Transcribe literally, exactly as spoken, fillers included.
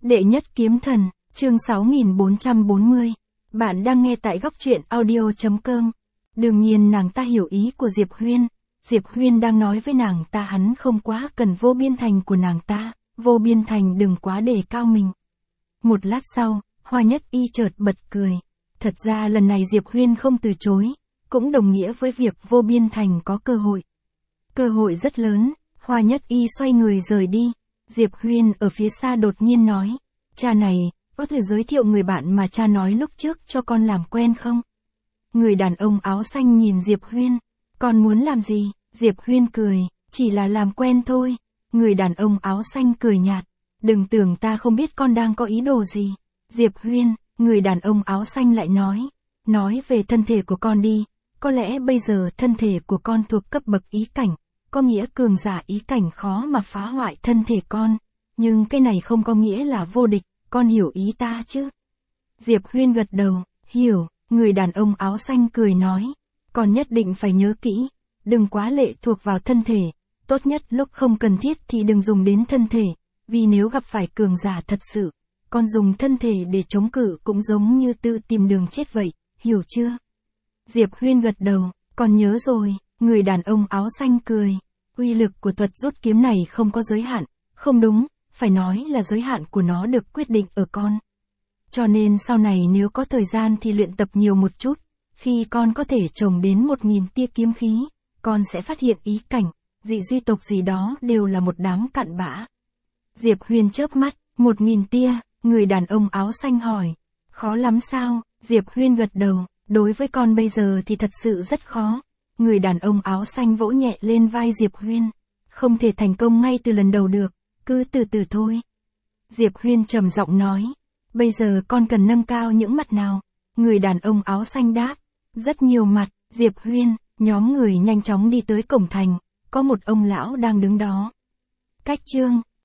Đệ nhất kiếm thần, chương sáu nghìn bốn trăm bốn mươi. Bạn đang nghe tại góc truyện audio chấm com. Đương nhiên nàng ta hiểu ý của Diệp Huyên. Diệp Huyên đang nói với nàng ta hắn không quá cần Vô Biên Thành của nàng ta, Vô Biên Thành đừng quá đề cao mình. Một lát sau, Hoa Nhất Y chợt bật cười. Thật ra lần này Diệp Huyên không từ chối, cũng đồng nghĩa với việc Vô Biên Thành có cơ hội. Cơ hội rất lớn, Hoa Nhất Y xoay người rời đi. Diệp Huyên ở phía xa đột nhiên nói, cha này, có thể giới thiệu người bạn mà cha nói lúc trước cho con làm quen không? Người đàn ông áo xanh nhìn Diệp Huyên, con muốn làm gì? Diệp Huyên cười, chỉ là làm quen thôi. Người đàn ông áo xanh cười nhạt, đừng tưởng ta không biết con đang có ý đồ gì. Diệp Huyên, người đàn ông áo xanh lại nói, nói về thân thể của con đi, có lẽ bây giờ thân thể của con thuộc cấp bậc ý cảnh. Có nghĩa cường giả ý cảnh khó mà phá hoại thân thể con, nhưng cái này không có nghĩa là vô địch, con hiểu ý ta chứ? Diệp Huyên gật đầu, hiểu, người đàn ông áo xanh cười nói, con nhất định phải nhớ kỹ, đừng quá lệ thuộc vào thân thể, tốt nhất lúc không cần thiết thì đừng dùng đến thân thể, vì nếu gặp phải cường giả thật sự, con dùng thân thể để chống cự cũng giống như tự tìm đường chết vậy, hiểu chưa? Diệp Huyên gật đầu, con nhớ rồi. Người đàn ông áo xanh cười, uy lực của thuật rút kiếm này không có giới hạn, không đúng, phải nói là giới hạn của nó được quyết định ở con. Cho nên sau này nếu có thời gian thì luyện tập nhiều một chút, khi con có thể trồng đến một nghìn tia kiếm khí, con sẽ phát hiện ý cảnh, dị duy tộc gì đó đều là một đám cặn bã. Diệp Huyên chớp mắt, một nghìn tia, người đàn ông áo xanh hỏi, khó lắm sao? Diệp Huyên gật đầu, đối với con bây giờ thì thật sự rất khó. Người đàn ông áo xanh vỗ nhẹ lên vai Diệp Huyên. Không thể thành công ngay từ lần đầu được, cứ từ từ thôi. Diệp Huyên trầm giọng nói, bây giờ con cần nâng cao những mặt nào? Người đàn ông áo xanh đáp, rất nhiều mặt. Diệp Huyên, nhóm người nhanh chóng đi tới cổng thành, có một ông lão đang đứng đó. Cách chương